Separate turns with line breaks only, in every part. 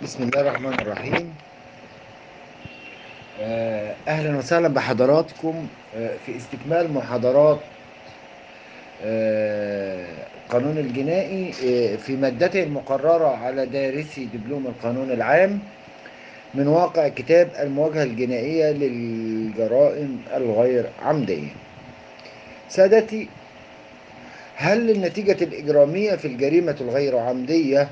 بسم الله الرحمن الرحيم. أهلا وسهلا بحضراتكم في استكمال محاضرات القانون الجنائي في مادته المقررة على دارسي دبلوم القانون العام من واقع كتاب المواجهة الجنائية للجرائم الغير عمدية. سادتي، هل النتيجة الإجرامية في الجريمة الغير عمدية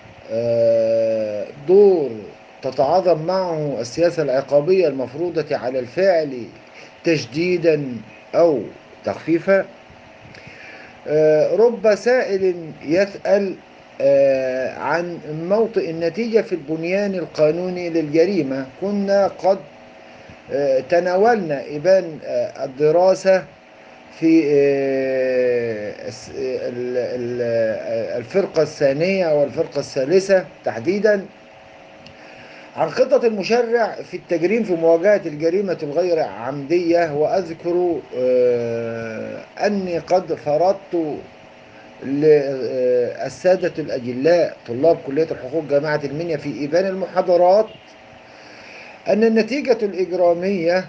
دور تتعاظم معه السياسة العقابية المفروضة على الفاعل تشديدا أو تخفيفا؟ رب سائل يسأل عن موطئ النتيجة في البنيان القانوني للجريمة. كنا قد تناولنا إبان الدراسة في الفرقة الثانية والفرقة الثالثة تحديدا عن خطة المشرع في التجريم في مواجهة الجريمة الغير عمدية، وأذكر أني قد فرضت للسادة الأجلاء طلاب كلية الحقوق جامعة المنيا في إبان المحاضرات أن النتيجة الإجرامية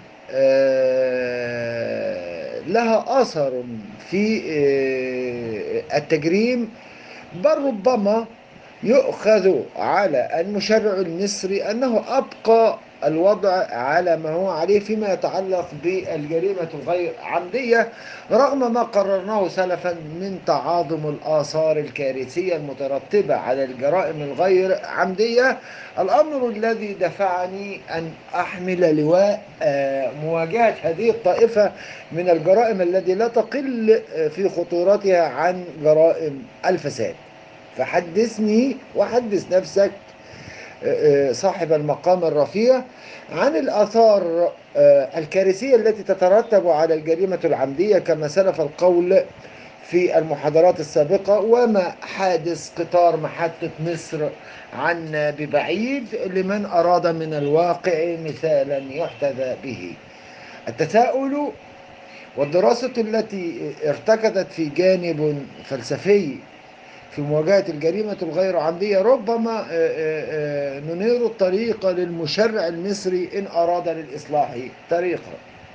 لها أثر في التجريم، بل ربما يؤخذ على المشرع المصري أنه أبقى الوضع على ما هو عليه فيما يتعلق بالجريمة الغير عمدية، رغم ما قررناه سلفا من تعاظم الآثار الكارثية المترتبة على الجرائم الغير عمدية. الأمر الذي دفعني أن أحمل لواء مواجهة هذه الطائفة من الجرائم التي لا تقل في خطورتها عن جرائم الفساد. فحدثني وحدث نفسك صاحب المقام الرفيع عن الآثار الكارثية التي تترتب على الجريمة العمدية كما سلف القول في المحاضرات السابقة، وما حادث قطار محطة مصر عنا ببعيد لمن أراد من الواقع مثالا يحتذى به. التساؤل والدراسة التي ارتكزت في جانب فلسفي في مواجهة الجريمة الغير عمدية ربما ننير الطريق للمشرع المصري إن أراد للإصلاح طريقا.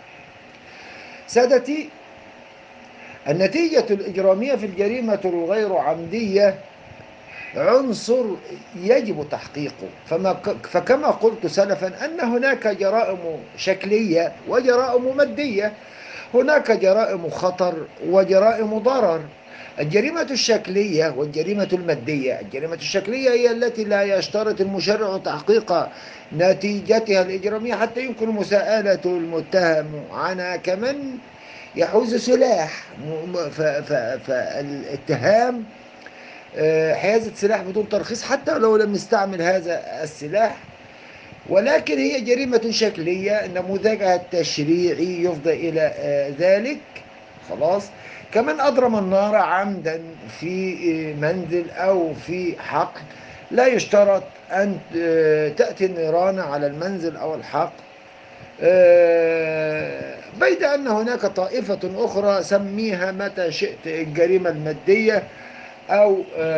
سادتي، النتيجة الإجرامية في الجريمة الغير عمدية عنصر يجب تحقيقه، فكما قلت سلفا أن هناك جرائم شكلية وجرائم مادية. هناك جرائم خطر وجرائم ضرر. الجريمة الشكلية والجريمة المادية. الجريمة الشكلية هي التي لا يشترط المشرع تحقيق نتيجتها الإجرامية حتى يمكن مساءلة المتهم عنها كمن يحوز سلاح. فالاتهام حيازة سلاح بدون ترخيص حتى لو لم يستعمل هذا السلاح، ولكن هي جريمة شكلية نموذجها التشريعي يفضي إلى ذلك. خلاص، كمان أضرم النار عمدا في منزل أو في حقل، لا يشترط أن تأتي النيران على المنزل أو الحقل، بيد أن هناك طائفة أخرى سميها متى شئت الجريمة المادية أو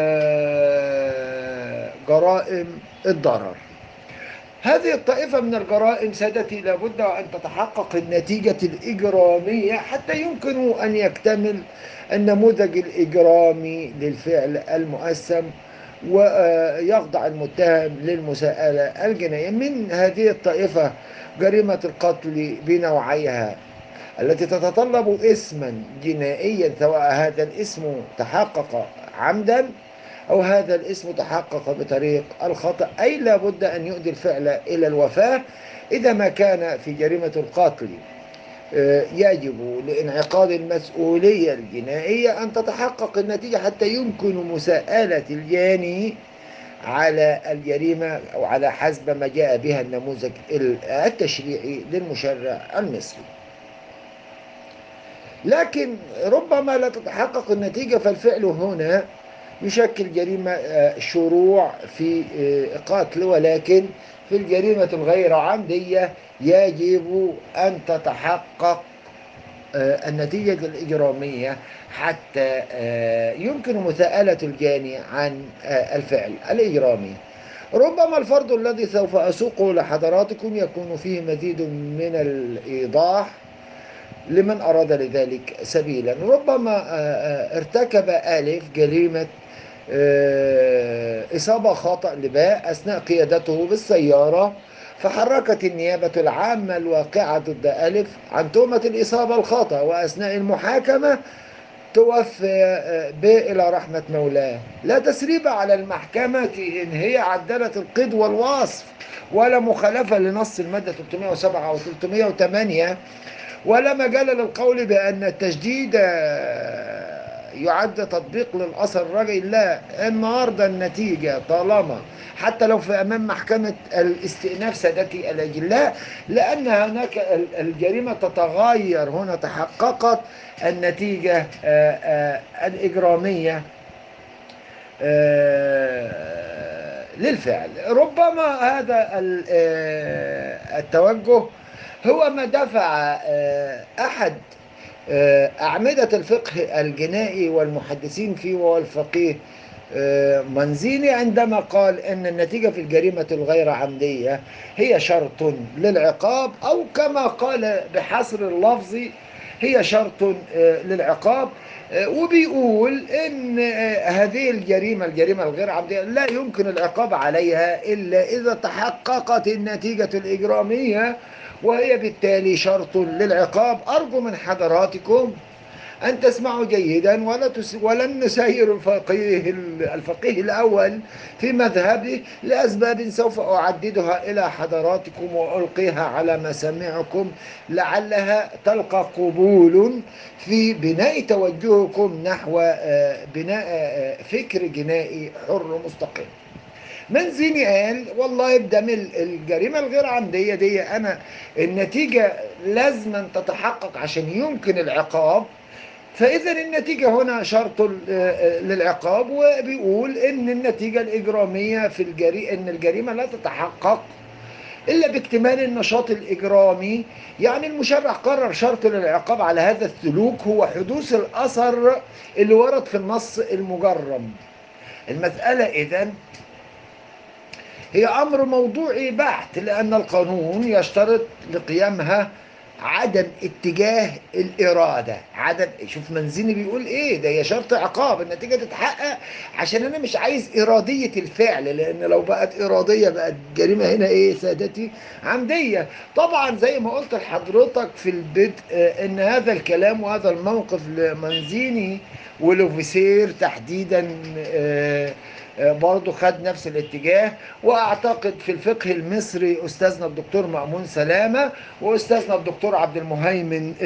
جرائم الضرر. هذه الطائفة من الجرائم سادتي لابد أن تتحقق النتيجة الإجرامية حتى يمكن أن يكتمل النموذج الإجرامي للفعل المؤثم ويخضع المتهم للمساءلة الجنائية. من هذه الطائفة جريمة القتل بنوعيها التي تتطلب اسما جنائيا، سواء هذا الاسم تحقق عمدا أو هذا الاسم تحقق بطريق الخطأ، أي لا بد أن يؤدي الفعل إلى الوفاة. إذا ما كان في جريمة القتل يجب لانعقاد المسؤولية الجنائية أن تتحقق النتيجة حتى يمكن مساءلة الجاني على الجريمة أو على حسب ما جاء بها النموذج التشريعي للمشرع المصري. لكن ربما لا تتحقق النتيجة، فالفعل هنا يشكل جريمة شروع في قتل، ولكن في الجريمة الغير عمدية يجب أن تتحقق النتيجة الإجرامية حتى يمكن مساءلة الجاني عن الفعل الإجرامي. ربما الفرض الذي سوف أسوقه لحضراتكم يكون فيه مزيد من الإيضاح لمن أراد لذلك سبيلا. ربما ارتكب ألف جريمة إصابة خطأ لباء أثناء قيادته بالسيارة، فحركت النيابة العامة الواقعة ضد ألف عن تهمة الإصابة الخطأ، وأثناء المحاكمة توفي إلى رحمة مولاه. لا تسريب على المحكمة إن هي عدلت القيد والوصف، ولا مخالفة لنص المادة 307 أو 308، ولا مجال للقول بأن التجديد يعد تطبيق للأثر الرجعي. لا، النهاردة النتيجة طالما حتى لو في أمام محكمة الاستئناف سادتي الأجلاء، لأن هناك الجريمة تتغير، هنا تحققت النتيجة الإجرامية للفعل. ربما هذا التوجه هو ما دفع أحد أعمدة الفقه الجنائي والمحدثين فيه، وهو الفقيه منزيني، عندما قال إن النتيجة في الجريمة الغير عمدية هي شرط للعقاب، أو كما قال بحصر اللفظ هي شرط للعقاب. وبيقول إن هذه الجريمة الغير عمدية لا يمكن العقاب عليها إلا إذا تحققت النتيجة الإجرامية، وهي بالتالي شرط للعقاب. أرجو من حضراتكم أن تسمعوا جيدا، ولن نسير الفقيه الأول في مذهبه لأسباب سوف أعددها إلى حضراتكم وألقيها على مسامعكم، لعلها تلقى قبول في بناء توجهكم نحو بناء فكر جنائي حر مستقل. منزيني قال والله بدم الجريمة الغير عمدية دي أنا النتيجة لازم تتحقق عشان يمكن العقاب، فإذا النتيجة هنا شرط للعقاب. وبيقول إن النتيجة الإجرامية في إن الجريمة لا تتحقق إلا باكتمال النشاط الإجرامي. يعني المشرع قرر شرط للعقاب على هذا السلوك هو حدوث الأثر اللي ورد في النص المجرم. المسألة إذن هي أمر موضوعي بحت، لأن القانون يشترط لقيامها عدم اتجاه الإرادة. شوف منزيني بيقول إيه، ده هي شرط عقاب النتيجة تتحقق عشان أنا مش عايز إرادية الفعل، لأن لو بقت إرادية بقت جريمة هنا إيه سادتي عمدية. طبعا زي ما قلت لحضرتك في البدء إن هذا الكلام وهذا الموقف لمنزيني ولوفيسير تحديدا برضو خد نفس الاتجاه. واعتقد في الفقه المصري استاذنا الدكتور مأمون سلامة واستاذنا الدكتور عبد المهيمن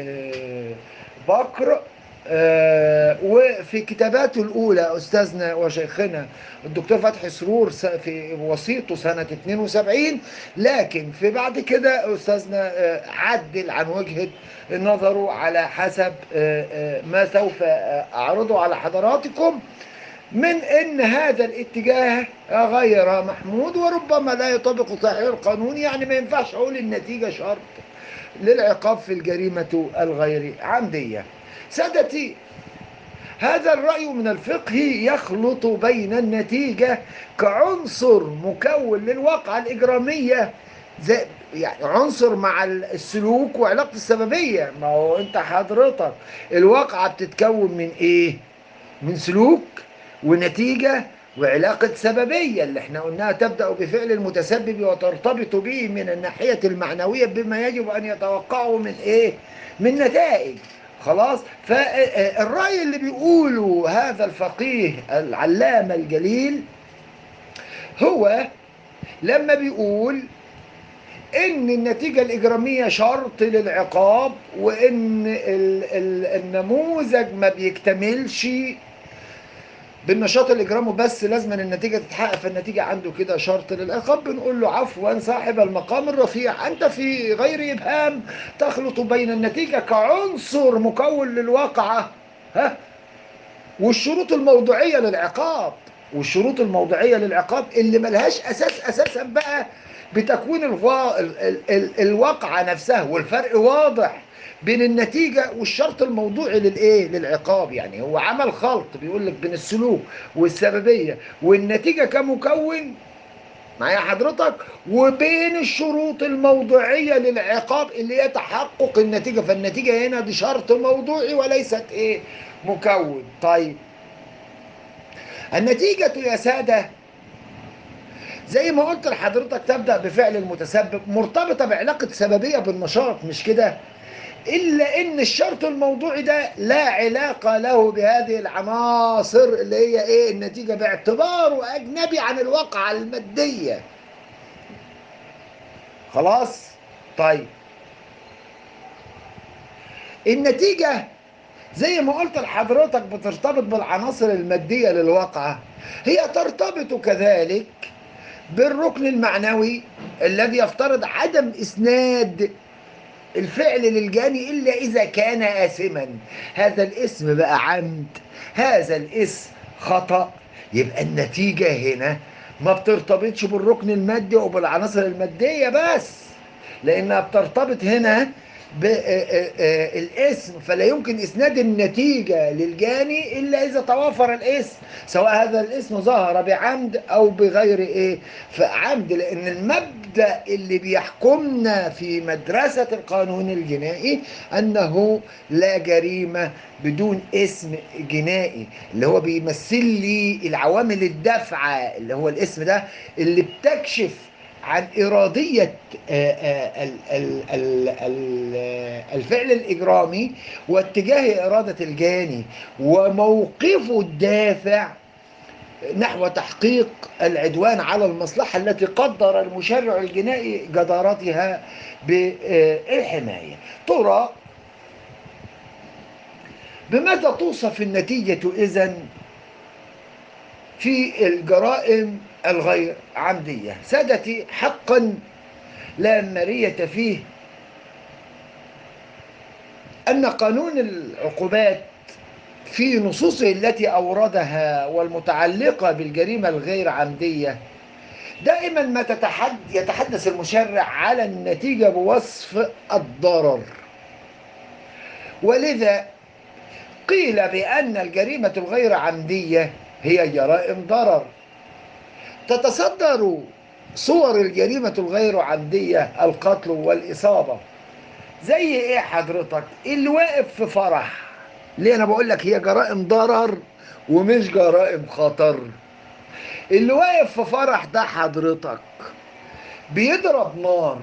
بكر، وفي كتاباته الأولى أستاذنا وشيخنا الدكتور فتحي سرور في وسيطه سنة 72، لكن في بعد كده أستاذنا عدل عن وجهة نظره على حسب ما سوف أعرضه على حضراتكم، من ان هذا الاتجاه غير محمود وربما لا يطبق صحيح القانون. يعني ما ينفعش اقول النتيجة شرط للعقاب في الجريمة الغير عمدية. سادتي، هذا الرأي من الفقه يخلط بين النتيجة كعنصر مكون للواقعة الإجرامية، يعني عنصر مع السلوك وعلاقة السببية. ما هو انت حضرتك الواقعة بتتكون من ايه؟ من سلوك ونتيجة وعلاقة سببية اللي احنا قلناها تبدأ بفعل المتسبب وترتبط به من الناحية المعنوية بما يجب أن يتوقعه من ايه؟ من نتائج. خلاص. فالرأي اللي بيقوله هذا الفقيه العلامة الجليل هو لما بيقول ان النتيجة الإجرامية شرط للعقاب، وان النموذج ما بيكتملش بالنشاط الإجرامي بس لازم النتيجة تتحقق، فالنتيجة عنده كده شرط للعقاب. بنقول له عفوا صاحب المقام الرفيع، أنت في غير إبهام تخلط بين النتيجة كعنصر مكون للواقعة والشروط الموضوعية للعقاب. والشروط الموضوعية للعقاب اللي ملهاش أساس أساسا بقى بتكوين الواقعة نفسها. والفرق واضح بين النتيجة والشرط الموضوعي للإيه؟ للعقاب. يعني هو عمل خلط بيقول لك بين السلوك والسببية والنتيجة كمكون معايا حضرتك؟ وبين الشروط الموضوعية للعقاب اللي هي تحقق النتيجة، فالنتيجة هنا دي شرط موضوعي وليست ايه؟ مكون. طيب النتيجة يا سادة زي ما قلت لحضرتك تبدأ بفعل المتسبب، مرتبطة بعلاقة سببية بالنشاط، مش كده؟ إلا إن الشرط الموضوعي ده لا علاقة له بهذه العناصر اللي هي إيه؟ النتيجة، باعتباره أجنبي عن الواقعة المادية. خلاص؟ طيب النتيجة زي ما قلت لحضرتك بترتبط بالعناصر المادية للواقعة، هي ترتبط كذلك بالركن المعنوي الذي يفترض عدم إسناد الفعل للجاني إلا إذا كان آثما. هذا الاسم بقى عمد، هذا الاسم خطأ. يبقى النتيجة هنا ما بترتبطش بالركن المادي وبالعناصر المادية بس، لأنها بترتبط هنا بالاسم، فلا يمكن إسناد النتيجة للجاني إلا إذا توافر الاسم، سواء هذا الاسم ظهر بعمد أو بغير إيه؟ فعمد، لأن المبدأ اللي بيحكمنا في مدرسة القانون الجنائي أنه لا جريمة بدون اسم جنائي، اللي هو بيمثل لي العوامل الدافعة، اللي هو الاسم ده اللي بتكشف عن إرادية الفعل الإجرامي واتجاه إرادة الجاني وموقفه الدافع نحو تحقيق العدوان على المصلحة التي قدر المشرع الجنائي جدارتها بالحماية. ترى بماذا توصف النتيجة إذن في الجرائم الغير عمدية؟ سادتي حقا لا مرية فيه أن قانون العقوبات في نصوصه التي أوردها والمتعلقة بالجريمة الغير عمدية دائما ما يتحدث المشرع على النتيجة بوصف الضرر، ولذا قيل بأن الجريمة الغير عمدية هي جرائم ضرر. تتصدر صور الجريمة الغير عمدية القتل والإصابة. زي ايه حضرتك؟ اللي واقف في فرح، ليه انا بقول لك هي جرائم ضرر ومش جرائم خطر. اللي واقف في فرح ده حضرتك بيضرب نار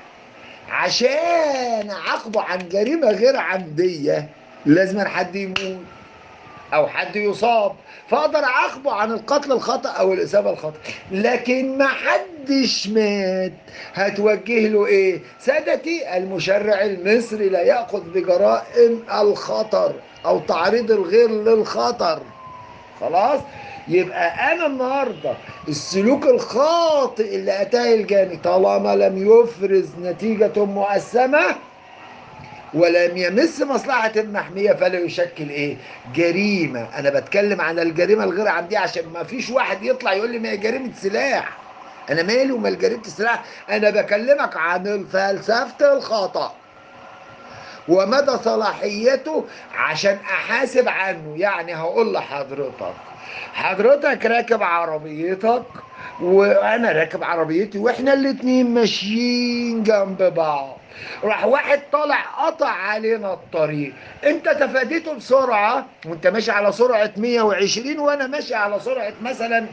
عشان عاقبه عن جريمة غير عمدية، لازم حد يموت او حد يصاب، فاقدر اعاقبه عن القتل الخطأ او الاصابة الخطأ، لكن ما حدش مات. هتوجه له ايه؟ سادتي المشرع المصري لا يأخذ بجرائم الخطر او تعريض الغير للخطر. خلاص؟ يبقى انا النهارده السلوك الخاطئ اللي اتاه الجاني طالما لم يفرز نتيجة مؤسمة ولم يمس مصلحة المحمية فلا يشكل ايه؟ جريمة. انا بتكلم عن الجريمة الغير عمدية عشان ما فيش واحد يطلع يقول لي ما هي جريمة سلاح. انا مالي ومال جريمة السلاح؟ انا بكلمك عن فلسفة الخطأ ومدى صلاحيته عشان احاسب عنه. يعني هقول لحضرتك، حضرتك راكب عربيتك وانا راكب عربيتي واحنا الاتنين ماشيين جنب بعض، راح واحد طالع قطع علينا الطريق، انت تفاديته بسرعة وانت ماشي على سرعة 120 وانا ماشي على سرعة مثلا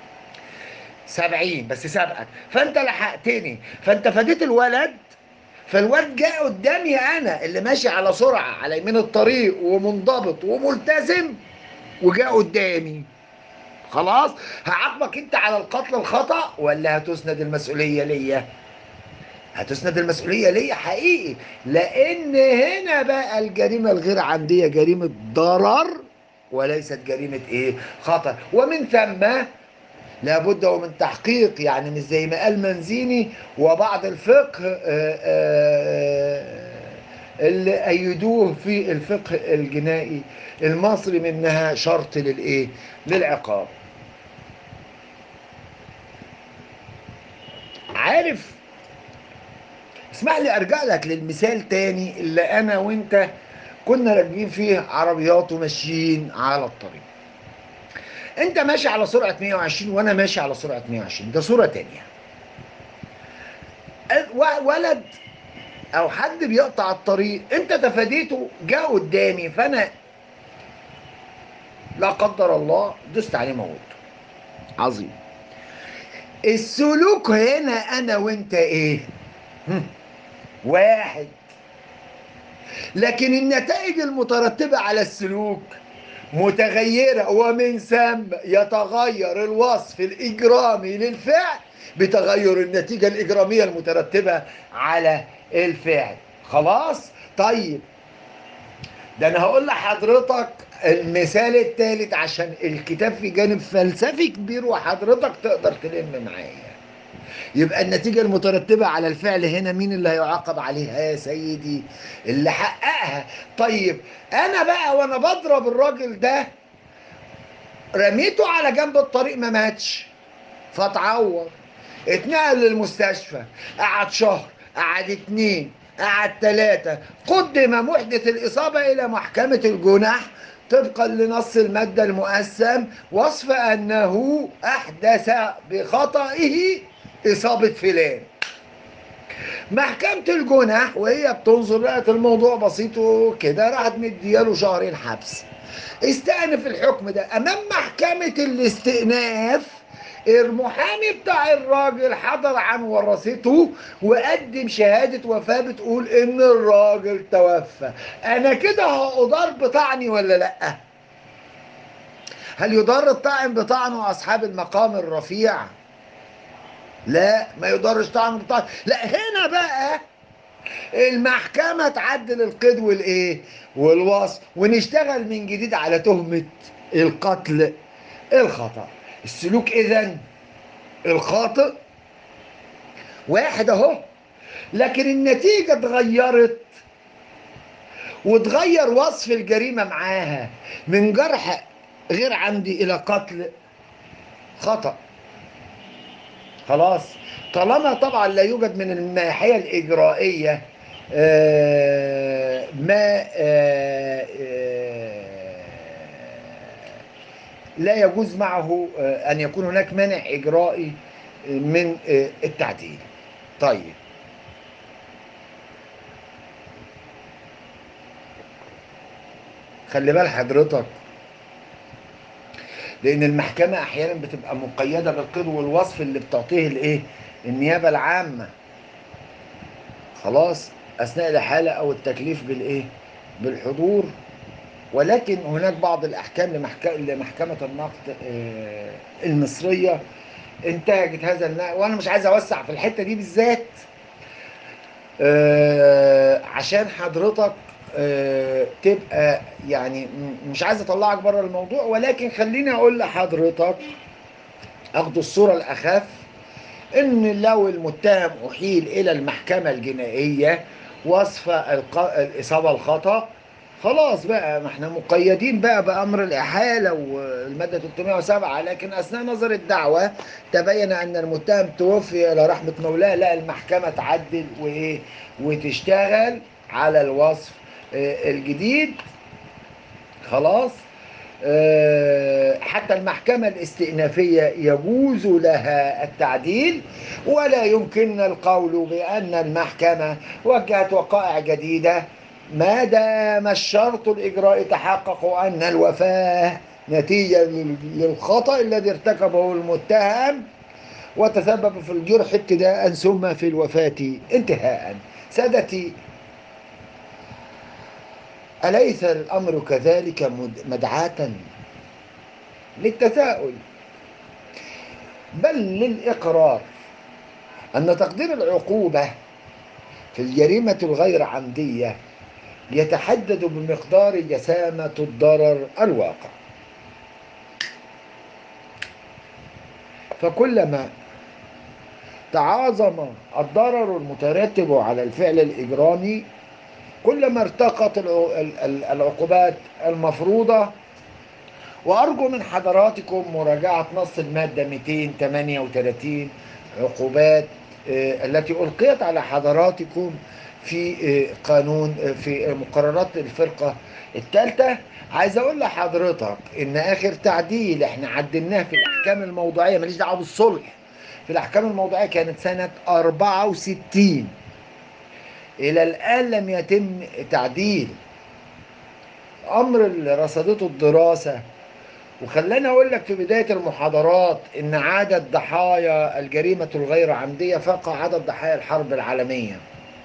70 بس سابقك، فانت لحقتني فانت فاديت الولد، فالواد جاء قدامي انا اللي ماشي على سرعة على يمين الطريق ومنضبط وملتزم وجاء قدامي. خلاص؟ هعاقبك انت على القتل الخطأ ولا هتسند المسؤولية ليا؟ هتسند المسؤولية ليا حقيقي، لان هنا بقى الجريمة الغير عمدية جريمة ضرر وليست جريمة ايه؟ خطر. ومن ثم لابد ومن تحقيق، يعني مش زي ما قال منزيني وبعض الفقه اللي أيدوه في الفقه الجنائي المصري منها شرط للإيه؟ للعقاب. عارف، اسمح لي أرجع لك للمثال تاني اللي أنا وأنت كنا راكبين فيه عربيات وماشيين على الطريق. أنت ماشي على سرعة 120 وأنا ماشي على سرعة 120، ده صورة تانية. ولد او حد بيقطع الطريق، انت تفاديته، جاء قدامي، فانا لا قدر الله دست عليه موته. عظيم. السلوك هنا انا وانت ايه؟ واحد. لكن النتائج المترتبة على السلوك متغيرة، ومن ثم يتغير الوصف الإجرامي للفعل بتغير النتيجة الإجرامية المترتبة على الفعل. خلاص؟ طيب، ده أنا هقول لحضرتك المثال الثالث عشان الكتاب في جانب فلسفي كبير وحضرتك تقدر تلم معايا. يبقى النتيجة المترتبة على الفعل هنا مين اللي هيعاقب عليها يا سيدي؟ اللي حققها. طيب، أنا بقى وأنا بضرب الراجل ده رميته على جنب الطريق، ما ماتش، فتعور، اتنقل للمستشفى، قعد شهر، قعد 2، قعد 3، قدم محدث الإصابة إلى محكمة الجنح طبقا لنص المادة المقسم وصف أنه أحدث بخطئه إصابة فلان. محكمة الجنح وهي بتنظر لقت الموضوع بسيط كده، راحت مدياله 2 حبس. استأنف الحكم ده أمام محكمة الاستئناف. المحامي بتاع الراجل حضر عن ورثته وقدم شهادة وفاة بتقول إن الراجل توفى. أنا كده هأضار بطعني ولا لأ؟ هل يضر الطاعن بطعنه أصحاب المقام الرفيع؟ لا، ما يضرش طعن بطعن. لا، هنا بقى المحكمة تعدل القيد والايه والوصف، ونشتغل من جديد على تهمة القتل الخطأ. السلوك اذا الخاطئ واحد اهو، لكن النتيجة اتغيرت وتغير وصف الجريمة معاها من جرح غير عمدي الى قتل خطأ. خلاص، طالما طبعا لا يوجد من الناحية الإجرائية ما لا يجوز معه أن يكون هناك مانع إجرائي من التعديل. طيب، خلي بال حضرتك، لأن المحكمة أحيانا بتبقى مقيدة بالقيد والوصف اللي بتعطيه الإيه؟ النيابة العامة. خلاص، أثناء الإحالة أو التكليف بالإيه؟ بالحضور. ولكن هناك بعض الأحكام لمحكمة النقد المصرية انتهجت هذا النقد، وأنا مش عايز أوسع في الحتة دي بالذات عشان حضرتك تبقى يعني مش عايز أطلعك بره الموضوع، ولكن خليني أقول لحضرتك أخد الصورة الأخف. إن لو المتهم أحيل إلى المحكمة الجنائية وصف الإصابة الخطأ، خلاص بقى ما احنا مقيدين بقى بأمر الإحالة والمادة 307. لكن أثناء نظر الدعوة تبين أن المتهم توفي إلى رحمة مولاه، لا، المحكمة تعدل وإيه وتشتغل على الوصف الجديد. خلاص، حتى المحكمة الاستئنافية يجوز لها التعديل، ولا يمكننا القول بأن المحكمة وجهت وقائع جديدة ما دام الشرط الإجرائي تحقق أن الوفاة نتيجة للخطأ الذي ارتكبه المتهم وتسبب في الجرح ابتداء ثم في الوفاة انتهاء. سادتي، أليس الأمر كذلك مدعاة للتساؤل بل للإقرار أن تقدير العقوبة في الجريمة الغير عمدية يتحدد بمقدار جسامة الضرر الواقع؟ فكلما تعاظم الضرر المترتب على الفعل الإجرامي كلما ارتقت العقوبات المفروضة. وأرجو من حضراتكم مراجعة نص المادة 238 عقوبات التي ألقيت على حضراتكم في قانون في مقررات الفرقة الثالثة. عايز أقول لحضرتك إن آخر تعديل إحنا عدلناه في الأحكام الموضوعية، ماليش دعوة بالصلح، في الأحكام الموضوعية كانت سنة 64. إلى الآن لم يتم تعديل أمر اللي رصدته الدراسة. وخلاني أقول لك في بداية المحاضرات إن عدد ضحايا الجريمة الغير عمدية فاق عدد ضحايا الحرب العالمية.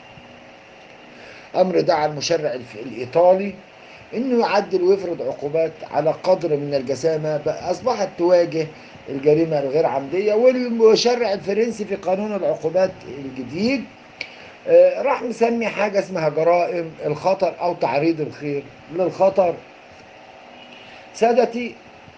أمر دعا المشرع الإيطالي إنه يعدل ويفرض عقوبات على قدر من الجسامة أصبحت تواجه الجريمة الغير عمدية. والمشرع الفرنسي في قانون العقوبات الجديد راح مسمي حاجة اسمها جرائم الخطر أو تعريض الخير للخطر. سادتي،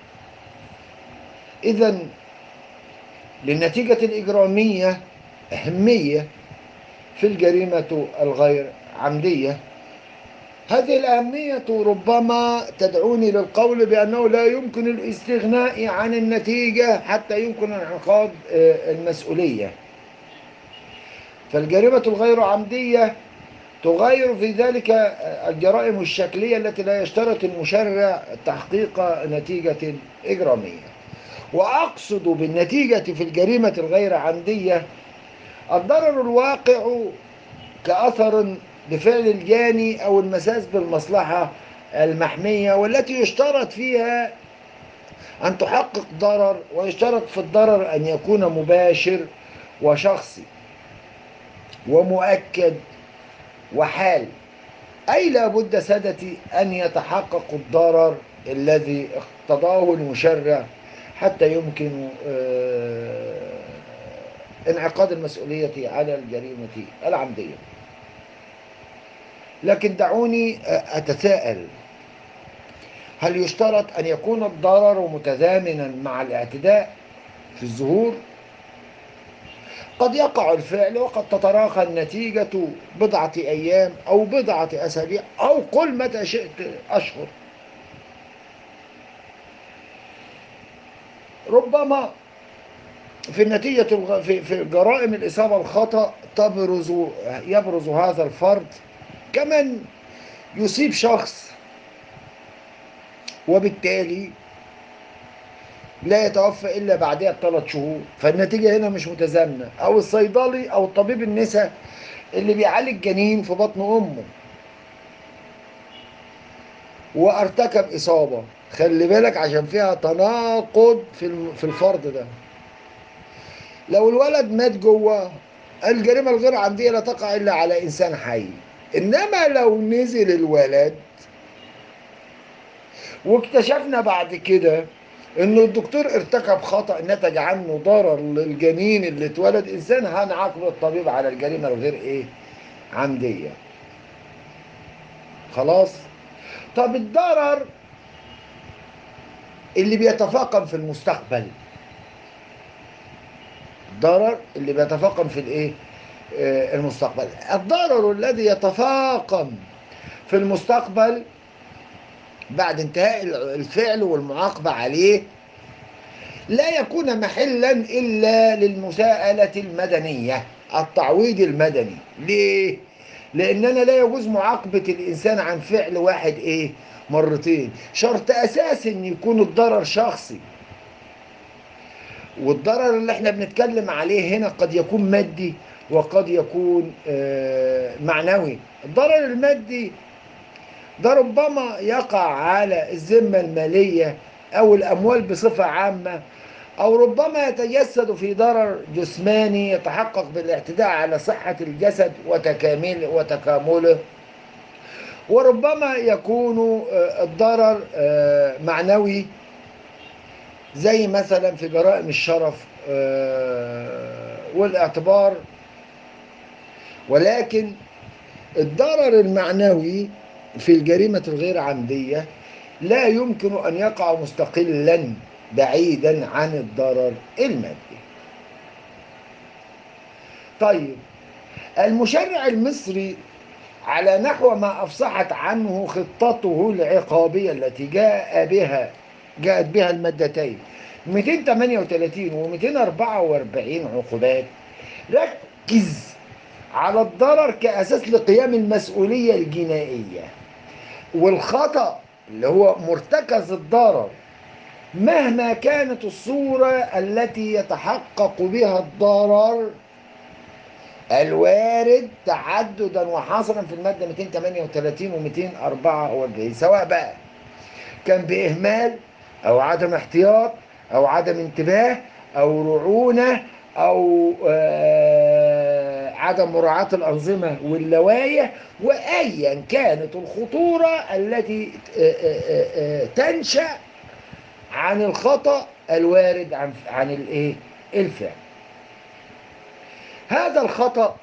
إذا للنتيجة الإجرامية أهمية في الجريمة الغير عمدية. هذه الأهمية ربما تدعوني للقول بأنه لا يمكن الاستغناء عن النتيجة حتى يمكن انعقاد المسؤولية. فالجريمة الغير عمدية تغير في ذلك الجرائم الشكلية التي لا يشترط المشرع تحقيق نتيجة إجرامية. وأقصد بالنتيجة في الجريمة الغير عمدية الضرر الواقع كأثر لفعل الجاني أو المساس بالمصلحة المحمية، والتي يشترط فيها أن تحقق ضرر، ويشترط في الضرر أن يكون مباشر وشخصي ومؤكد وحال. أي لابد سادتي أن يتحقق الضرر الذي اقتضاه المشرع حتى يمكن انعقاد المسؤولية على الجريمة العمدية. لكن دعوني أتساءل، هل يشترط أن يكون الضرر متزامنا مع الاعتداء في الظهور؟ قد يقع الفعل وقد تتراخى النتيجة بضعة أيام أو بضعة أسابيع أو قل متى شئت أشهر. ربما في النتيجة في جرائم الإصابة الخطأ يبرز هذا الفرد كمن يصيب شخص وبالتالي لا يتوفى إلا بعدها ب3 شهور، فالنتيجة هنا مش متزامنة. أو الصيدلي أو الطبيب النساء اللي بيعالج جنين في بطن أمه وارتكب إصابة، خلي بالك عشان فيها تناقض في الفرد ده. لو الولد مات جوه، الجريمة الغير عمدية لا تقع إلا على إنسان حي. إنما لو نزل الولد واكتشفنا بعد كده إنه الدكتور ارتكب خطأ نتج عنه ضرر للجنين اللي اتولد إنسان، هنعاقب الطبيب على الجريمة الغير عمدية. خلاص. طب الضرر اللي بيتفاقم في المستقبل، الضرر اللي بيتفاقم في المستقبل، الضرر الذي يتفاقم في المستقبل بعد انتهاء الفعل والمعاقبة عليه لا يكون محلا إلا للمساءلة المدنية، التعويض المدني. ليه؟ لأننا لا يجوز معاقبة الإنسان عن فعل واحد مرتين. شرط أساسي أن يكون الضرر شخصي، والضرر اللي احنا بنتكلم عليه هنا قد يكون مادي وقد يكون معنوي. الضرر المادي ده ربما يقع على الذمة المالية أو الأموال بصفة عامة، أو ربما يتجسد في ضرر جسماني يتحقق بالاعتداء على صحة الجسد وتكامله، وربما يكون الضرر معنوي زي مثلا في جرائم الشرف والاعتبار. ولكن الضرر المعنوي في الجريمة الغير عمدية لا يمكن أن يقع مستقلا بعيدا عن الضرر المادي. طيب، المشرع المصري على نحو ما أفصحت عنه خطته العقابية التي جاءت بها المادتين 238 و 244 عقوبات، ركز على الضرر كأساس لقيام المسؤولية الجنائية، والخطأ اللي هو مرتكز الضرر مهما كانت الصورة التي يتحقق بها الضرر الوارد تعددا وحصرا في المادة 238 و 244، سواء بقى كان بإهمال أو عدم احتياط أو عدم انتباه أو رعونة أو عدم مراعاة الأنظمة واللوائح، وأيا كانت الخطورة التي تنشأ عن الخطأ الوارد عن الإيه؟ الفعل. هذا الخطأ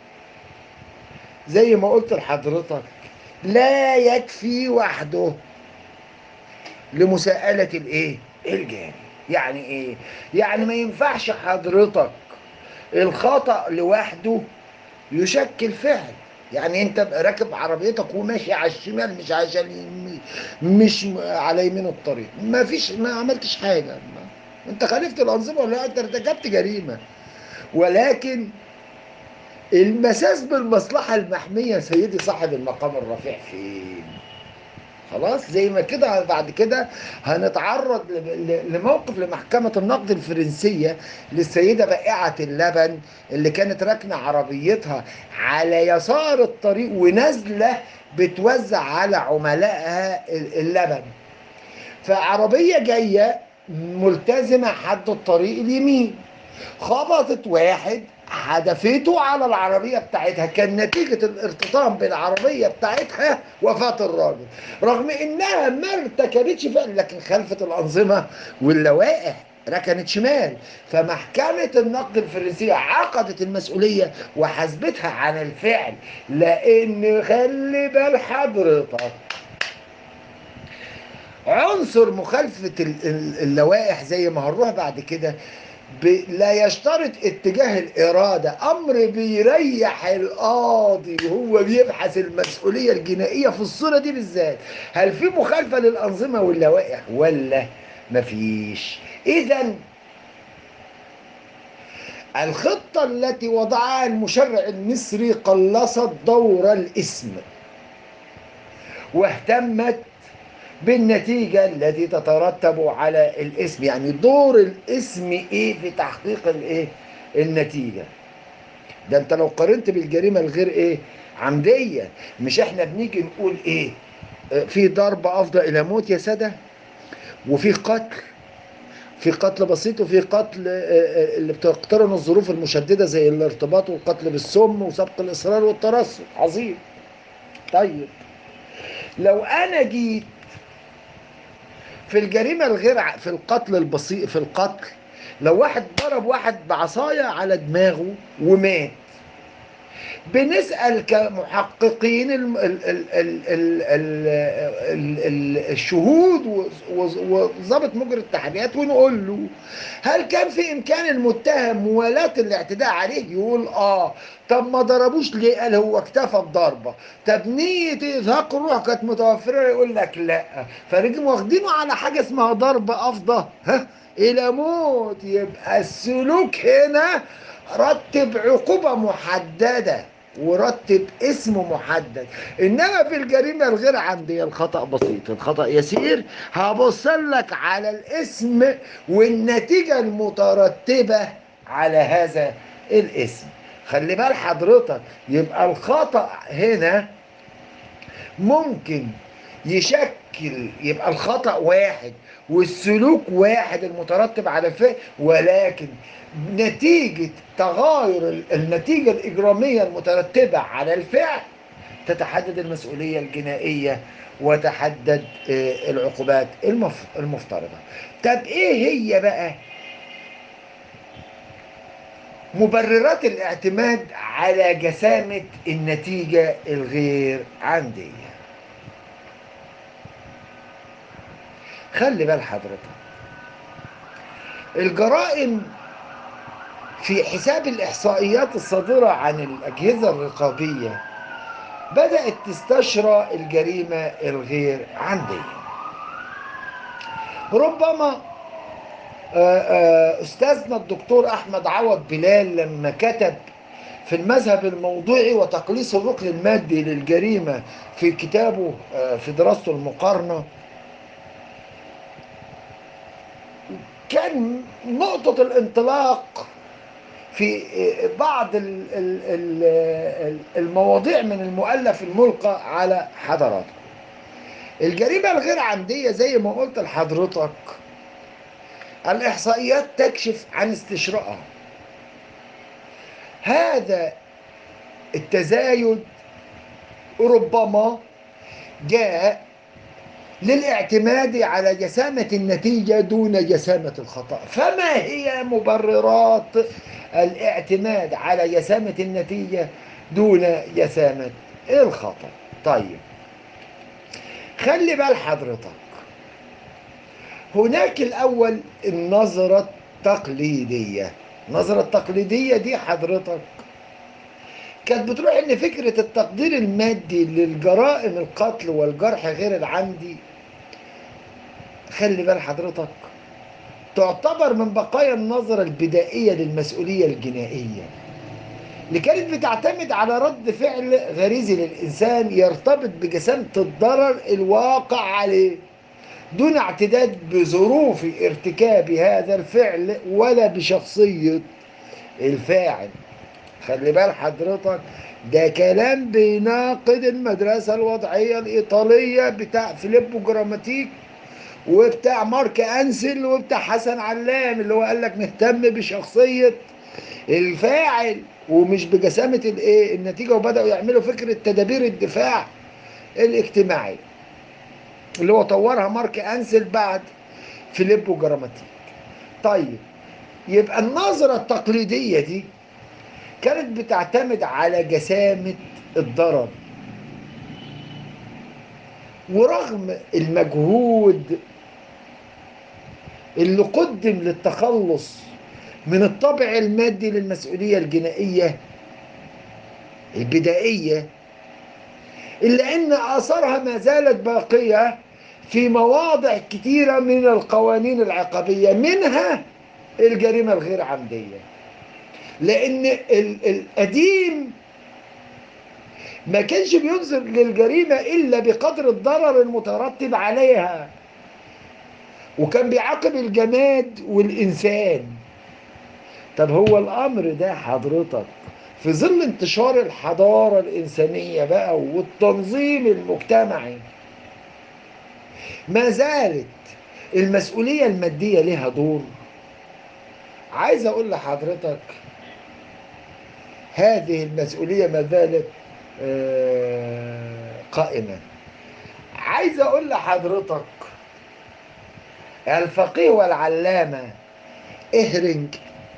زي ما قلت لحضرتك لا يكفي وحده لمساءلة الايه؟ الجاني. يعني ايه؟ يعني ما ينفعش حضرتك الخطأ لوحده يشكل فعل. يعني انت راكب عربيتك وماشي على الشمال مش عشان مش على يمين الطريق، ما فيش، ما عملتش حاجة، انت خالفت الأنظمة ولا انت ارتكبت جريمة. ولكن المساس بالمصلحة المحمية سيدي صاحب المقام الرفيع فين؟ خلاص، زي ما كده بعد كده هنتعرض لموقف لمحكمة النقد الفرنسية للسيدة بائعة اللبن اللي كانت راكنة عربيتها على يسار الطريق ونازلة بتوزع على عملائها اللبن، فعربية جاية ملتزمة حد الطريق اليمين خبطت واحد حدفته على العربية بتاعتها، كان نتيجة الارتطام بالعربية بتاعتها وفاة الراجل، رغم انها ما ارتكبتش فعل لكن خالفت الأنظمة واللوائح، ركنت شمال. فمحكمة النقد الفرنسية عقدت المسؤولية وحاسبتها عن الفعل، لأن خلي بال حضرتك عنصر مخالفة اللوائح زي ما هنروح بعد كده لا يشترط اتجاه الإرادة، أمر بيريح القاضي وهو بيبحث المسؤولية الجنائية في الصورة دي بالذات، هل في مخالفة للأنظمة واللوائح ولا مفيش. إذا الخطة التي وضعها المشرع المصري قلصت دور الاسم واهتمت بالنتيجة التي تترتب على الاسم. يعني دور الاسم ايه في تحقيق الايه؟ النتيجة. ده انت لو قارنت بالجريمة الغير ايه؟ عمدية، مش احنا بنيجي نقول ايه؟ في ضرب افضى الى موت يا سادة، وفي قتل، في قتل بسيط وفي قتل اللي بتقترن الظروف المشددة زي الارتباط والقتل بالسم وسبق الإصرار والترصد. عظيم. طيب لو أنا جيت في الجريمة في القتل البسيط، في القتل لو واحد ضرب واحد بعصاية على دماغه ومات، بنسأل كمحققين الشهود وضابط مجرى التحريات ونقول له هل كان في إمكان المتهم موالاة الاعتداء عليه؟ يقول آه. طب ما ضربوش ليه؟ قال هو اكتفى بضربة. طب نية إزهاق الروح كانت متوفرة؟ يقول لك لا. فرجعوا واخدينه على حاجة اسمها ضرب أفضى إلى موت. يبقى السلوك هنا رتب عقوبة محددة ورتب اسم محدد، انما في الجريمه الغير عمديه الخطا بسيط، الخطا يسير، هبص لك على الاسم والنتيجه المترتبه على هذا الاسم. خلي بال حضرتك، يبقى الخطا هنا ممكن يشكل، يبقى الخطأ واحد والسلوك واحد المترتب على الفعل، ولكن نتيجة تغاير النتيجة الإجرامية المترتبة على الفعل تتحدد المسؤولية الجنائية وتحدد العقوبات المفترضة. طب إيه هي بقى مبررات الاعتماد على جسامة النتيجة الغير عمدية؟ خلي بال حضرتك، الجرائم في حساب الإحصائيات الصادرة عن الأجهزة الرقابية بدأت تستشرى الجريمة الغير عمدية. ربما أستاذنا الدكتور أحمد عوض بلال لما كتب في المذهب الموضوعي وتقليص الركن المادي للجريمة في كتابه في دراسته المقارنة، كان نقطة الانطلاق في بعض المواضيع من المؤلف الملقى على حضراتكم. الجريمة الغير عمدية زي ما قلت لحضرتك، الإحصائيات تكشف عن استشراءها. هذا التزايد ربما جاء للاعتماد على جسامة النتيجة دون جسامة الخطأ. فما هي مبررات الاعتماد على جسامة النتيجة دون جسامة الخطأ؟ طيب، خلي بال حضرتك، هناك الأول النظرة التقليدية. النظرة التقليدية دي حضرتك كانت بتروح ان فكرة التقدير المادي للجرائم القتل والجرح غير العمدي، خلي بال حضرتك، تعتبر من بقايا النظرة البدائية للمسؤولية الجنائية، اللي كانت بتعتمد على رد فعل غريزي للإنسان يرتبط بجسامة الضرر الواقع عليه دون اعتداد بظروف ارتكاب هذا الفعل ولا بشخصية الفاعل. خلي بال حضرتك، ده كلام بيناقض المدرسة الوضعية الإيطالية بتاع فيليبو جراماتيك وبتاع مارك أنسل وبتاع حسن علام، اللي هو قال لك نهتم بشخصية الفاعل ومش بجسامة النتيجة، وبدأوا يعملوا فكرة تدابير الدفاع الاجتماعي اللي هو طورها مارك أنسل بعد فيليبو جراماتيك. طيب، يبقى النظرة التقليدية دي كانت بتعتمد على جسامة الضرر، ورغم المجهود اللي قدم للتخلص من الطابع المادي للمسؤولية الجنائية البدائية، إلا أن آثارها ما زالت باقية في مواضع كتيرة من القوانين العقابية، منها الجريمة الغير عمدية. لأن القديم ما كانش بينظر للجريمة إلا بقدر الضرر المترتب عليها، وكان بيعاقب الجماد والإنسان. طب هو الأمر ده حضرتك في ظل انتشار الحضارة الإنسانية بقى والتنظيم المجتمعي، ما زالت المسؤولية المادية لها دور. عايز أقول لحضرتك هذه المسؤولية ما زالت قائمة. عايز أقول لحضرتك الفقيه والعلامة إهرنج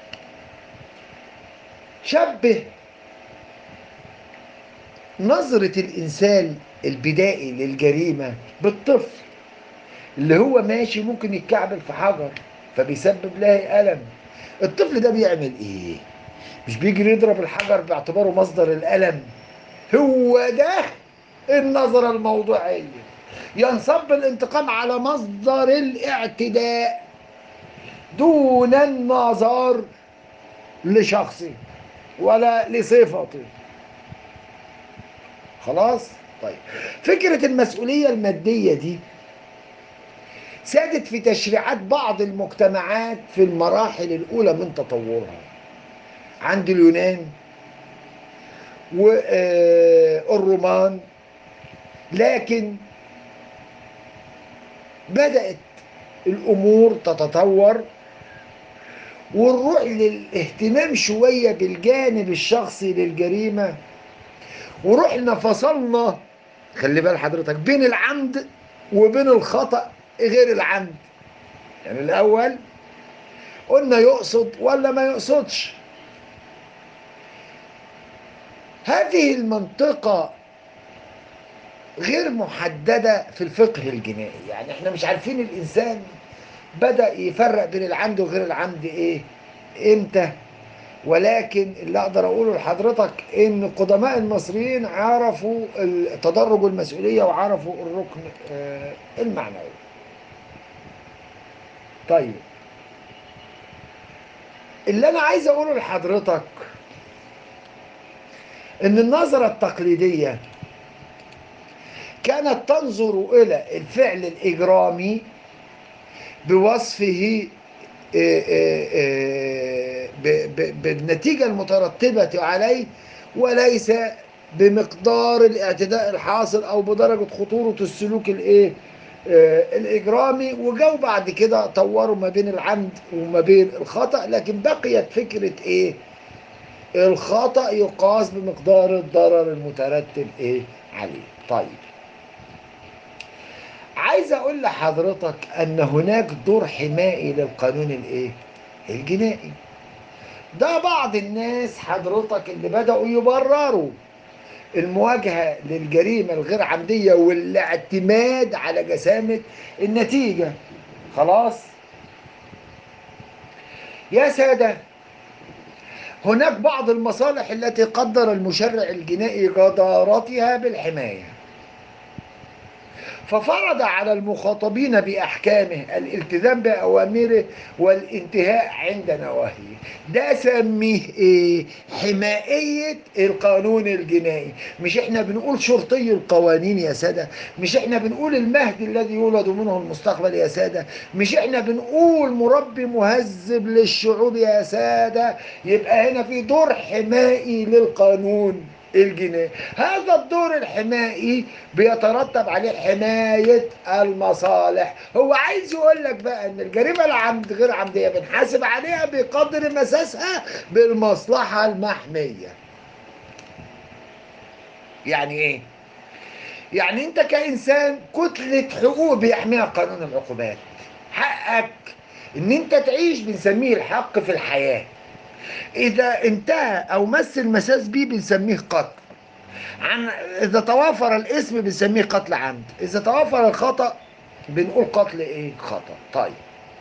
شبه نظرة الإنسان البدائي للجريمة بالطفل اللي هو ماشي ممكن يتكعبل في حجر فبيسبب له ألم. الطفل ده بيعمل إيه؟ مش بيجري يضرب الحجر باعتباره مصدر الألم؟ هو ده النظرة الموضوعية، ينصب الانتقام على مصدر الاعتداء دون النظر لشخصه ولا لصفته. خلاص؟ طيب، فكرة المسؤولية المادية دي سادت في تشريعات بعض المجتمعات في المراحل الأولى من تطورها، عند اليونان والرومان، لكن بدأت الأمور تتطور ونروح للاهتمام شوية بالجانب الشخصي للجريمة، ورحنا فصلنا، خلي بال حضرتك، بين العمد وبين الخطأ غير العمد. يعني الأول قلنا يقصد ولا ما يقصدش. هذه المنطقة غير محددة في الفقه الجنائي، يعني احنا مش عارفين الإنسان بدأ يفرق بين العمد وغير العمد امتى. ولكن اللي اقدر اقوله لحضرتك ان قدماء المصريين عرفوا تدرج المسؤولية وعرفوا الركن المعنوي. طيب، اللي انا عايز اقوله لحضرتك ان النظرة التقليدية كانت تنظر الى الفعل الاجرامي بوصفه بالنتيجة المترتبة عليه، وليس بمقدار الاعتداء الحاصل أو بدرجة خطورة السلوك الإجرامي. وجو بعد كده طوروا ما بين العمد وما بين الخطأ، لكن بقيت فكرة الخطأ يقاس بمقدار الضرر المترتب عليه. طيب، عايز اقول لحضرتك ان هناك دور حمائي للقانون الجنائي. ده بعض الناس حضرتك اللي بدأوا يبرروا المواجهة للجريمة الغير عمدية والاعتماد على جسامة النتيجة. خلاص يا سادة، هناك بعض المصالح التي قدر المشرع الجنائي جدارتها بالحماية، ففرض على المخاطبين بأحكامه الالتزام بأوامره والانتهاء عند نواهيه. ده سميه حمائية القانون الجنائي. مش احنا بنقول شرطي القوانين يا سادة، مش احنا بنقول المهدي الذي يولد منه المستقبل يا سادة، مش احنا بنقول مربي مهذب للشعوب يا سادة. يبقى هنا في دور حمائي للقانون الجنائي. هذا الدور الحمائي بيترتب عليه حماية المصالح. هو عايز يقول لك بقى ان الجريمة العمد غير عمدية بنحاسب عليها بقدر مساسها بالمصلحة المحمية. يعني ايه؟ يعني انت كإنسان كتلة حقوق بيحميها قانون العقوبات. حقك ان انت تعيش بنسميه الحق في الحياة. اذا انتهى او مثل مساس بيه بنسميه قتل. إذا توافر الاسم بنسميه قتل عمد. إذا توافر الخطأ بنقول قتل خطأ. طيب،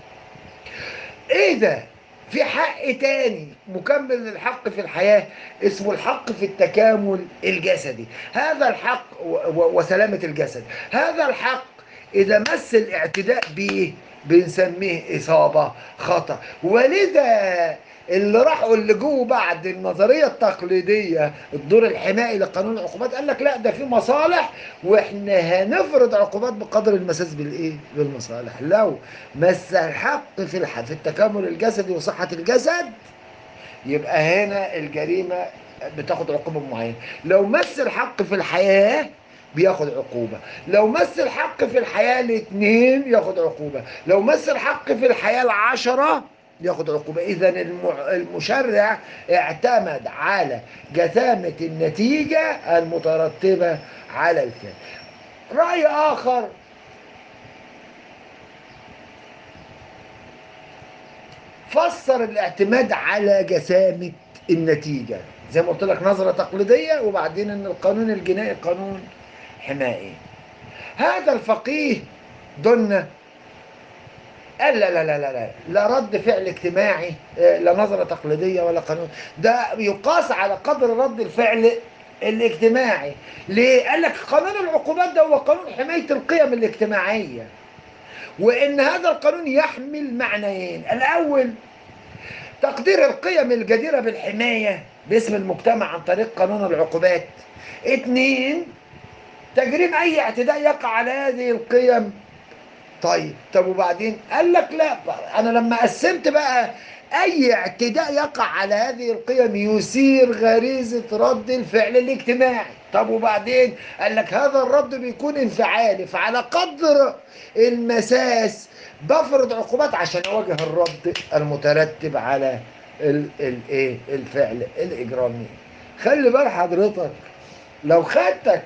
إذا في حق تاني مكمل للحق في الحياة اسمه الحق في التكامل الجسدي. هذا الحق وسلامة الجسد. هذا الحق إذا مثل اعتداء به بنسميه إصابة خطأ. ولذا اللي راحوا اللي جوه بعد النظرية التقليدية الدور الحمائي لقانون العقوبات قال لك لا، ده في مصالح واحنا هنفرض عقوبات بقدر المساس بالمصالح. لو مس الحق في التكامل الجسدي وصحة الجسد يبقى هنا الجريمة بتاخد عقوبة معينة. لو مس الحق في الحياة بياخد عقوبة. لو مس الحق في الحياة الاثنين ياخد عقوبة. لو مس الحق في الحياة العشرة ياخد عقوبة. إذا المشرع اعتمد على جسامة النتيجة المترتبة على الفعل. رأي آخر فسر الاعتماد على جسامة النتيجة زي ما قلت لك نظرة تقليدية، وبعدين ان القانون الجنائي قانون حمائي. هذا الفقيه دنا قال لا لا لا لا لا, لا رد فعل اجتماعي، لا نظرة تقليدية ولا قانون. ده يقاس على قدر رد الفعل الاجتماعي. ليه؟ قال لك قانون العقوبات ده هو قانون حماية القيم الاجتماعية، وان هذا القانون يحمل معنيين. الاول تقدير القيم الجديرة بالحماية باسم المجتمع عن طريق قانون العقوبات. اتنين، تجريم اي اعتداء يقع على هذه القيم. طب وبعدين قال لك لا، انا لما قسمت بقى اي اعتداء يقع على هذه القيم يثير غريزة رد الفعل الاجتماعي. طب وبعدين قال لك هذا الرد بيكون انفعالي، فعلى قدر المساس بفرض عقوبات عشان اواجه الرد المترتب على الفعل الاجرامي. خلي بال حضرتك، لو خدتك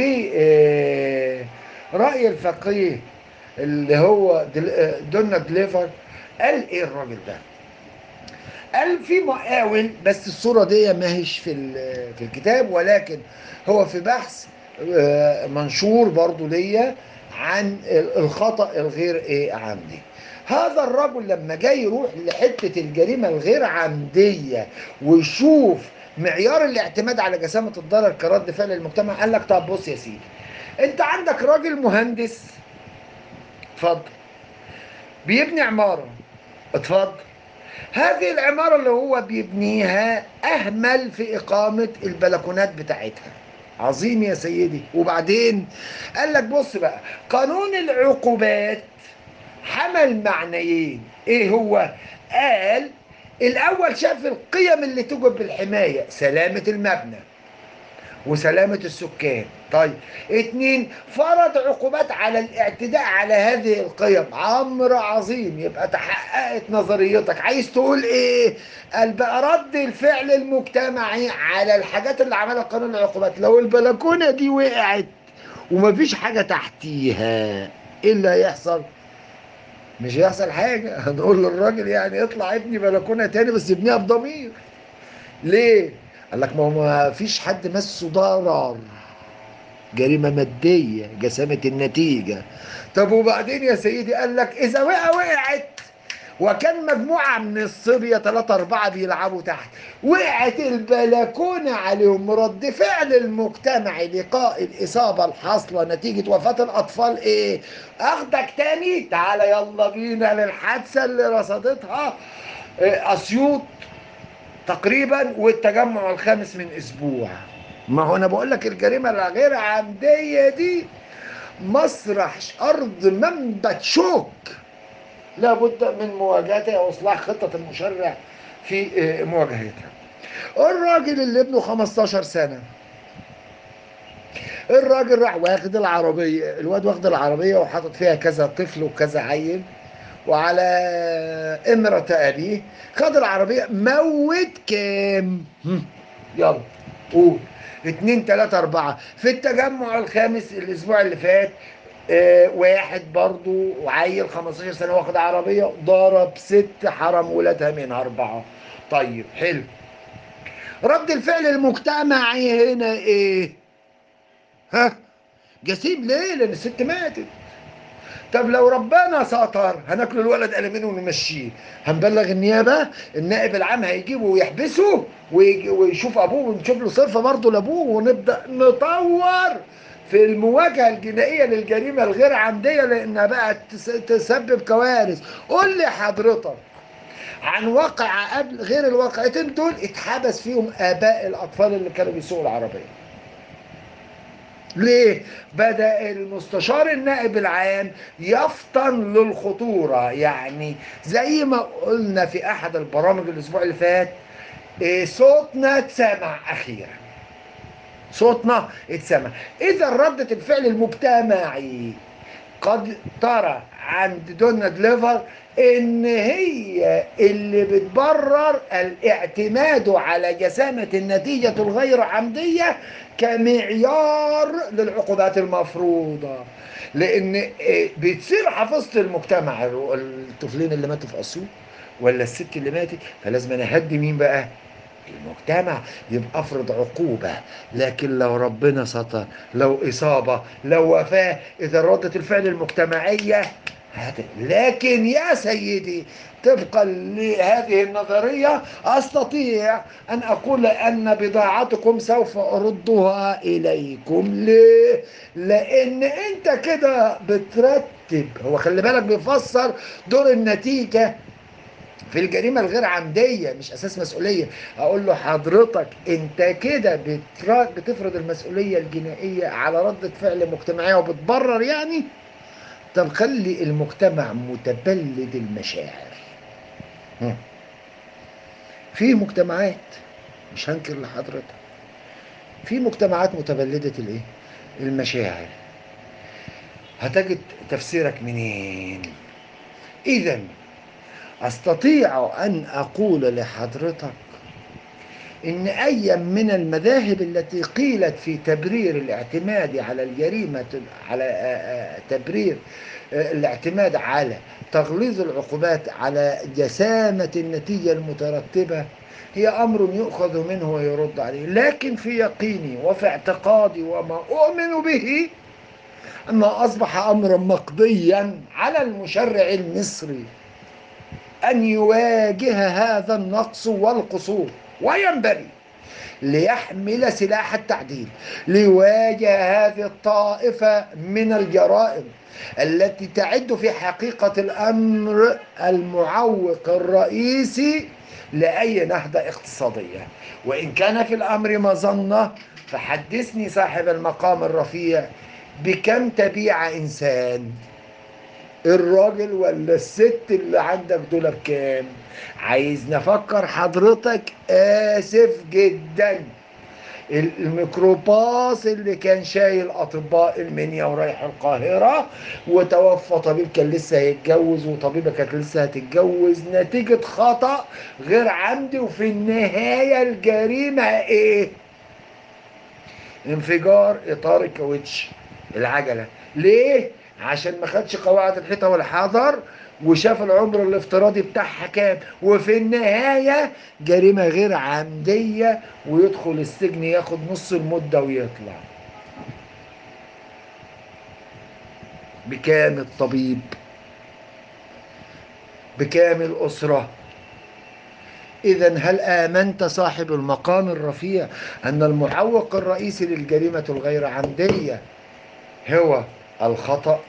لرأي الفقيه اللي هو دونا دليفر، قال ايه الراجل ده؟ قال في مقاول، بس الصورة دي ما هيش في الكتاب، ولكن هو في بحث منشور برضو ليا عن الخطأ الغير عمدي. هذا الرجل لما جاي يروح لحتة الجريمة الغير عمدية ويشوف معيار الاعتماد على جسامة الضرر كرد فعل المجتمع، قال لك طب بص يا سيدي، انت عندك راجل مهندس، اتفضل، بيبني عمارة، اتفضل، هذه العمارة اللي هو بيبنيها أهمل في إقامة البلكونات بتاعتها. عظيم يا سيدي. وبعدين قال لك بص بقى، قانون العقوبات حمل معنيين. ايه هو؟ قال الاول شاف القيم اللي توجب بالحماية، سلامة المبنى وسلامة السكان. طيب، اتنين، فرض عقوبات على الاعتداء على هذه القيم. امر عظيم، يبقى تحققت نظريتك. عايز تقول ايه؟ قال بقى رد الفعل المجتمعي على الحاجات اللي عملها قانون العقوبات. لو البلكونة دي وقعت ومفيش حاجة تحتيها، ايه اللي هيحصل؟ مش هيحصل حاجة. هنقول للراجل يعني اطلع ابني بلكونة تاني بس ابنيها بضمير. ليه؟ قال لك ما هو ما فيش حد مسه ضرر، جريمة مادية، جسامة النتيجة. طب وبعدين يا سيدي؟ قال لك إذا وقعت وكان مجموعة من الصبية 3 4 بيلعبوا تحت، وقعت البلكونة عليهم، رد فعل المجتمع لقاء الإصابة الحاصلة نتيجة وفاة الأطفال إيه؟ أخدك تاني، تعالى يلا بينا للحادثة اللي رصدتها أسيوط تقريبا والتجمع الخامس من اسبوع. ما هو انا بقول لك الجريمه الغير عمديه دي مسرح ارض منبت شوك، لابد من مواجهتها واصلاح خطه المشرع في مواجهتها. الراجل اللي ابنه 15 سنه، الراجل راح واخد العربيه، الواد واخد العربيه وحاطط فيها كذا طفل وكذا عيل وعلى امرة أبيه، خد العربية، موت كام؟ يلا قول. 2 3 4 في التجمع الخامس الأسبوع اللي فات. واحد برضو وعيل 15 سنة واخد عربية، ضرب 6، حرم ولادها منها 4. طيب حلو. رد الفعل المجتمعي هنا ايه؟ ها؟ جسيم. ليه؟ لأن الست ماتت. طب لو ربنا ستر هناكل الولد قلمين ونمشيه، هنبلغ النيابه، النائب العام هيجيبه ويحبسه ويشوف ابوه ونشوف له صرفه برضه لابوه، ونبدا نطور في المواجهه الجنائيه للجريمه الغير عمديه لانها بقى تسبب كوارث. قول لي حضرتك عن واقع قبل غير الواقعتين دول اتحبس فيهم اباء الاطفال اللي كانوا بيسوقوا العربيه. ليه؟ بدأ المستشار النائب العام يفطن للخطورة. يعني زي ما قلنا في أحد البرامج الأسبوع اللي فات، صوتنا اتسمع أخيرا، صوتنا اتسمع. إذا ردة الفعل المجتمعي قد ترى عند دونا دليفر ان هي اللي بتبرر الاعتماد على جسامة النتيجة الغير عمدية كمعيار للعقوبات المفروضة. لان بتصير حفظة المجتمع، الطفلين اللي ماتوا في اسيوط ولا الست اللي ماتت، فلازم انا اهدي مين بقى؟ المجتمع. يبقى افرض عقوبة، لكن لو ربنا ستر، لو إصابة، لو وفاة، إذا ردة الفعل المجتمعية لكن يا سيدي طبقا لهذه النظرية أستطيع أن أقول أن بضاعتكم سوف أردها إليكم. ليه؟ لأن أنت كده بترتب. هو خلي بالك بيفسر دور النتيجة في الجريمة الغير عمدية مش أساس مسؤولية. أقول له حضرتك أنت كده بتفرض المسؤولية الجنائية على ردة فعل مجتمعية وبتبرر يعني. طب خلي المجتمع متبلد المشاعر. هم. في مجتمعات، مش هنكر لحضرتك، في مجتمعات متبلدة الايه؟ المشاعر. هتجد تفسيرك منين؟ إذا أستطيع أن أقول لحضرتك إن أي من المذاهب التي قيلت في تبرير الاعتماد على الجريمة، على تبرير الاعتماد على تغليظ العقوبات على جسامة النتيجة المترتبة، هي أمر يؤخذ منه ويرد عليه. لكن في يقيني وفي اعتقادي وما أؤمن به أنه أصبح أمرا مقضيا على المشرع المصري أن يواجه هذا النقص والقصور، وينبغي ليحمل سلاح التعديل ليواجه هذه الطائفة من الجرائم التي تعد في حقيقة الأمر المعوق الرئيسي لأي نهضة اقتصادية. وإن كان في الأمر مظنة، فحدثني صاحب المقام الرفيع بكم تبيع إنسان الراجل ولا الست اللي عندك دول بكام؟ عايز نفكر حضرتك، آسف جدا. الميكروباص اللي كان شايل أطباء المنيا ورايح القاهرة، وتوفى طبيب كان لسه هيتجوز وطبيبة كانت لسه هتتجوز نتيجة خطأ غير عمدي، وفي النهاية الجريمة إيه؟ انفجار اطار الكاوتش، العجله. ليه؟ عشان ما خدش قواعد الحيطه والحذر، وشاف العمر الافتراضي بتاعها كام، وفي النهايه جريمه غير عمديه، ويدخل السجن ياخد نص المده ويطلع. بكام الطبيب؟ بكام الاسره؟ إذا هل آمنت صاحب المقام الرفيع أن المعوق الرئيسي للجريمة الغير عمدية هو الخطأ؟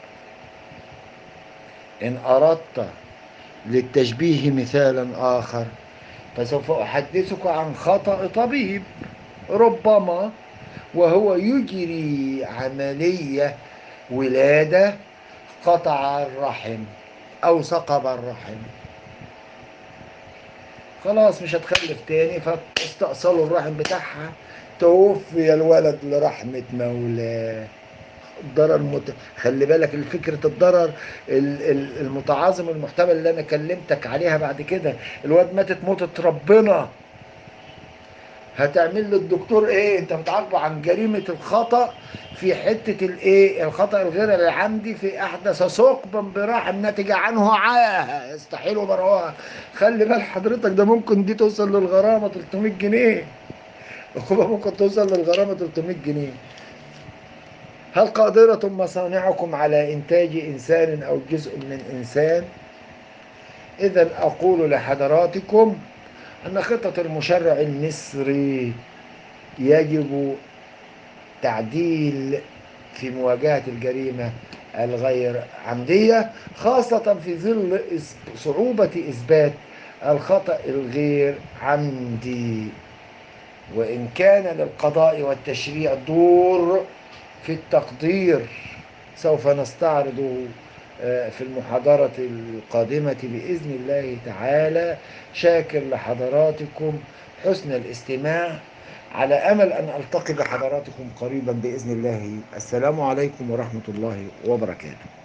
إن أردت للتشبيه مثالا آخر، فسوف أحدثك عن خطأ طبيب ربما وهو يجري عملية ولادة قطع الرحم أو ثقب الرحم، خلاص مش هتخلف تاني، فاستأصلوا الرحم بتاعها، توفي الولد لرحمة مولاه. خلي بالك الفكرة الضرر المتعاظم المحتمل اللي انا كلمتك عليها بعد كده. الواد ماتت موتة ربنا، هتعمل للدكتور ايه؟ انت بتعاقبه عن جريمة الخطأ في حتة الايه، الخطأ الغير العمدي في احدث ثقبا برحم نتج عنه عاهة يستحيل براءة. خلي بال حضرتك، ده ممكن دي توصل للغرامة 300 جنيه. العقوبة ممكن توصل للغرامة 300 جنيه. هل قادرة مصانعكم على إنتاج إنسان أو جزء من إنسان؟ إذا أقول لحضراتكم أن خطة المشرع المصري يجب تعديل في مواجهة الجريمة الغير عمدية، خاصة في ظل صعوبة إثبات الخطأ الغير عمدي. وإن كان للقضاء والتشريع دور في التقدير، سوف نستعرض في المحاضرة القادمة بإذن الله تعالى. شاكر لحضراتكم حسن الاستماع، على أمل أن ألتقي بحضراتكم قريبا بإذن الله. السلام عليكم ورحمة الله وبركاته.